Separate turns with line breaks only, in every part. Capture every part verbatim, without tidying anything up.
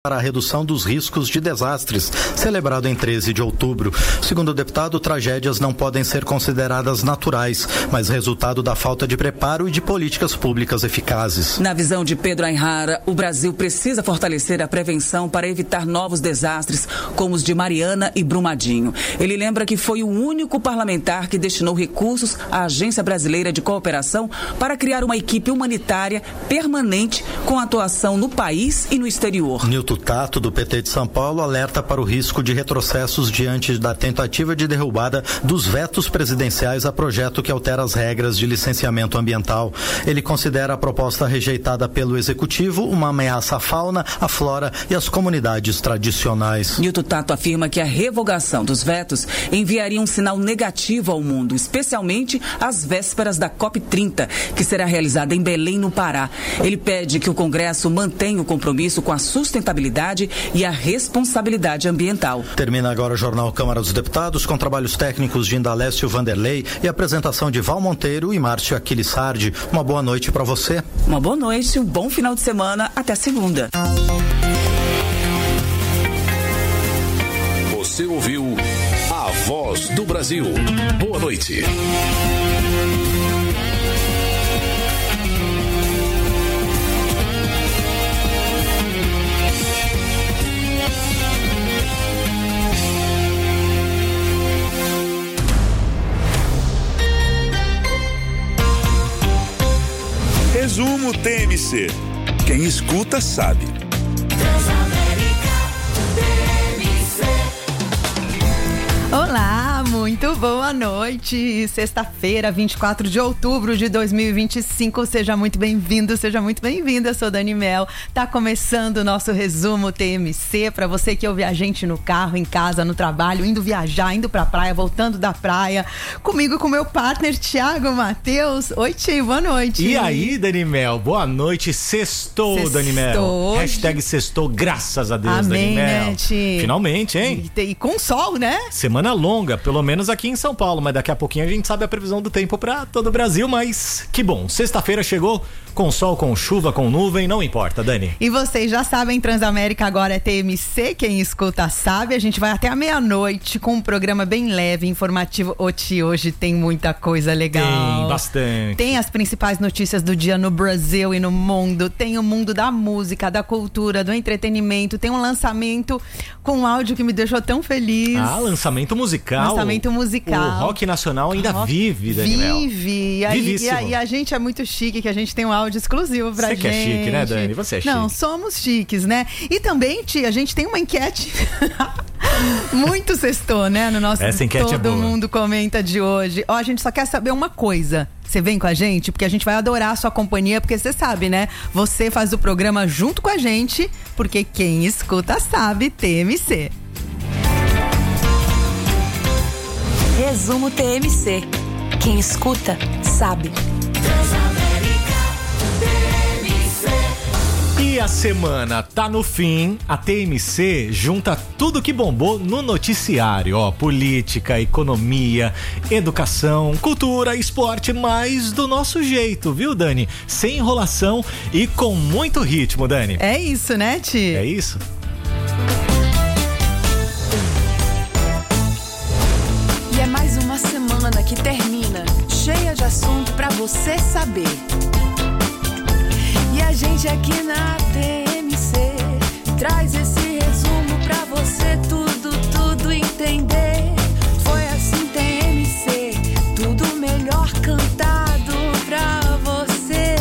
para a redução dos riscos de desastres, celebrado em treze de outubro. Segundo o deputado, tragédias não podem ser consideradas naturais, mas resultado da falta de preparo e de políticas públicas eficazes.
Na visão de Pedro Ainrara, o Brasil precisa fortalecer a prevenção para evitar novos desastres, como os de Mariana e Brumadinho. Ele lembra que foi o único parlamentar que destinou recursos à Agência Brasileira de Cooperação para criar uma equipe humanitária permanente com atuação no país e no exterior.
Nilton Tato, do P T de São Paulo, alerta para o risco de retrocessos diante da tentativa de derrubada dos vetos presidenciais a projeto que altera as regras de licenciamento ambiental. Ele considera a proposta rejeitada pelo Executivo uma ameaça à fauna, à flora e às comunidades tradicionais.
Nilton Tato afirma que a revogação dos vetos enviaria um sinal negativo ao mundo, especialmente às vésperas da COP trinta, que será realizada em Belém, no Pará. Ele pede que o Congresso mantenha o compromisso com a sustentabilidade e a responsabilidade ambiental.
Termina agora o Jornal Câmara dos Deputados, com trabalhos técnicos de Indalécio Vanderlei e apresentação de Val Monteiro e Márcio Aquilissardi. Uma boa noite para você.
Uma boa noite, um bom final de semana, até segunda.
Você ouviu A Voz do Brasil. Boa noite.
Resumo T M C. Quem escuta sabe.
Olá, muito boa noite. Sexta-feira, vinte e quatro de outubro de dois mil e vinte e cinco. Seja muito bem-vindo, seja muito bem-vinda. Eu sou Dani Mel. Tá começando o nosso resumo T M C para você que ouve a gente no carro, em casa, no trabalho, indo viajar, indo pra praia, voltando da praia. Comigo, com meu partner Thiago Matheus. Oi, Tio, boa noite.
E aí, Dani Mel? Boa noite. Sextou, Sextou. Dani Mel. Hashtag sextou, graças a Deus,
Amém,
Dani Mel.
Né, Tio?
Finalmente, hein?
E, e com sol, né?
Semana longa, pelo menos aqui em São Paulo, mas daqui a pouquinho a gente sabe a previsão do tempo pra todo o Brasil, mas que bom, sexta-feira chegou, com sol, com chuva, com nuvem, não importa, Dani.
E vocês já sabem, Transamérica agora é T M C, quem escuta sabe, a gente vai até a meia-noite com um programa bem leve, informativo. Oti, hoje tem muita coisa legal.
Tem, bastante.
Tem as principais notícias do dia no Brasil e no mundo, tem o mundo da música, da cultura, do entretenimento, tem um lançamento com um áudio que me deixou tão feliz.
Ah, lançamento musical.
Lançamento musical.
O rock nacional ainda rock vive, Daniel.
Vive. E, aí, e, a, e a gente é muito chique, que a gente tem um áudio exclusivo pra
Você
gente.
Você que é chique, né, Dani? Você é chique.
Não, somos chiques, né? E também, tia, a gente tem uma enquete muito sextou, né? No nosso
Essa enquete
Todo
é boa.
Mundo Comenta de hoje. Ó, a gente só quer saber uma coisa. Você vem com a gente? Porque a gente vai adorar a sua companhia, porque você sabe, né? Você faz o programa junto com a gente, porque quem escuta sabe, T M C.
Resumo T M C. Quem escuta, sabe.
E a semana tá no fim, a T M C junta tudo que bombou no noticiário, ó, política, economia, educação, cultura, esporte, mas do nosso jeito, viu, Dani? Sem enrolação e com muito ritmo, Dani.
É isso, né, Ti?
É isso?
E é mais uma semana que termina, cheia de assunto pra você saber. E a gente aqui na T M C traz esse resumo pra você tudo, tudo entender. Foi assim T M C, tudo melhor cantado pra você.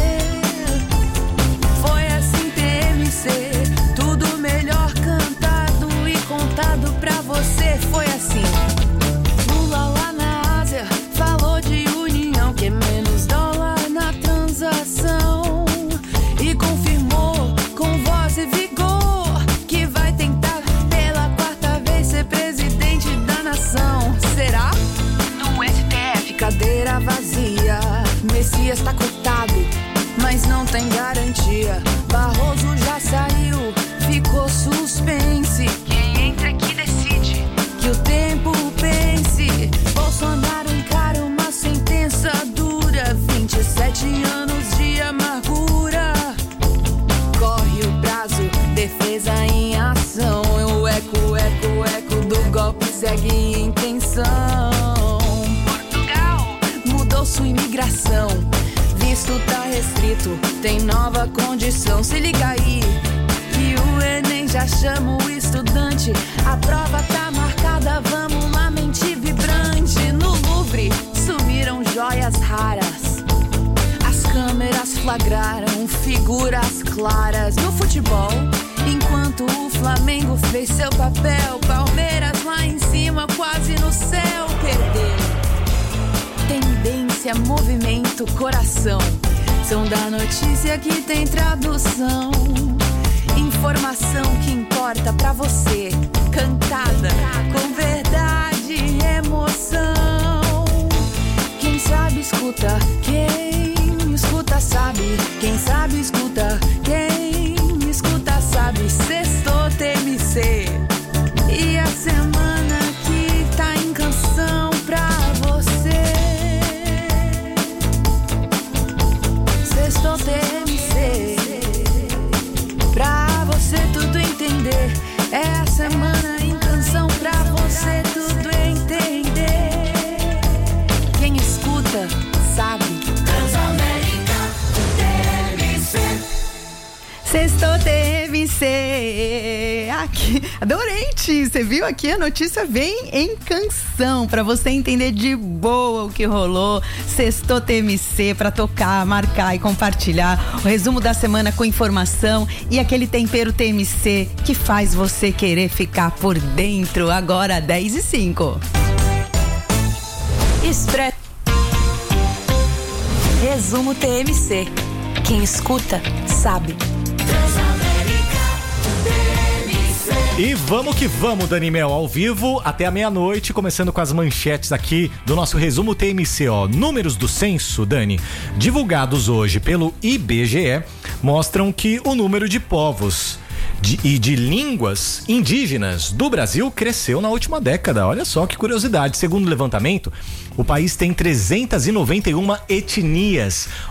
Foi assim T M C, tudo melhor cantado e contado pra você. Foi assim. Lula lá na Ásia falou de união, que é menos dólar na transação. E confirmou com voz e vigor que vai tentar pela quarta vez ser presidente da segue intenção. Portugal mudou sua imigração, visto tá restrito, tem nova condição. Se liga aí, que o Enem já chama o estudante. A prova tá marcada, vamos lá, mente vibrante. No Louvre sumiram joias raras, as câmeras flagraram figuras claras. No futebol, enquanto o Flamengo fez seu papel, Palmeiras lá em cima, quase no céu, perdeu. Tendência, movimento, coração, são da notícia que tem tradução. Informação que importa pra você, cantada com verdade e emoção. Quem sabe escuta, quem escuta sabe. Quem sabe escuta, quem escuta sabe. Sextou T M C e a semana que tá em canção pra você. Sextou T M C pra você tudo entender. É a semana em canção pra você tudo entender. Quem escuta sabe. Transamérica T M C.
Sextou T M C. Aqui, adorante. Você viu aqui, a notícia vem em canção pra você entender de boa o que rolou. Sextou T M C pra tocar, marcar e compartilhar o resumo da semana com informação e aquele tempero T M C que faz você querer ficar por dentro. Agora dez e cinco.
Expresso. Resumo T M C. Quem escuta sabe.
E vamos que vamos, Dani Mel, ao vivo até a meia-noite, começando com as manchetes aqui do nosso resumo T M C, ó. Números do censo, Dani, divulgados hoje pelo I B G E, mostram que o número de povos de, e de línguas indígenas do Brasil cresceu na última década. Olha só que curiosidade. Segundo o levantamento, o país tem trezentas e noventa e uma etnias,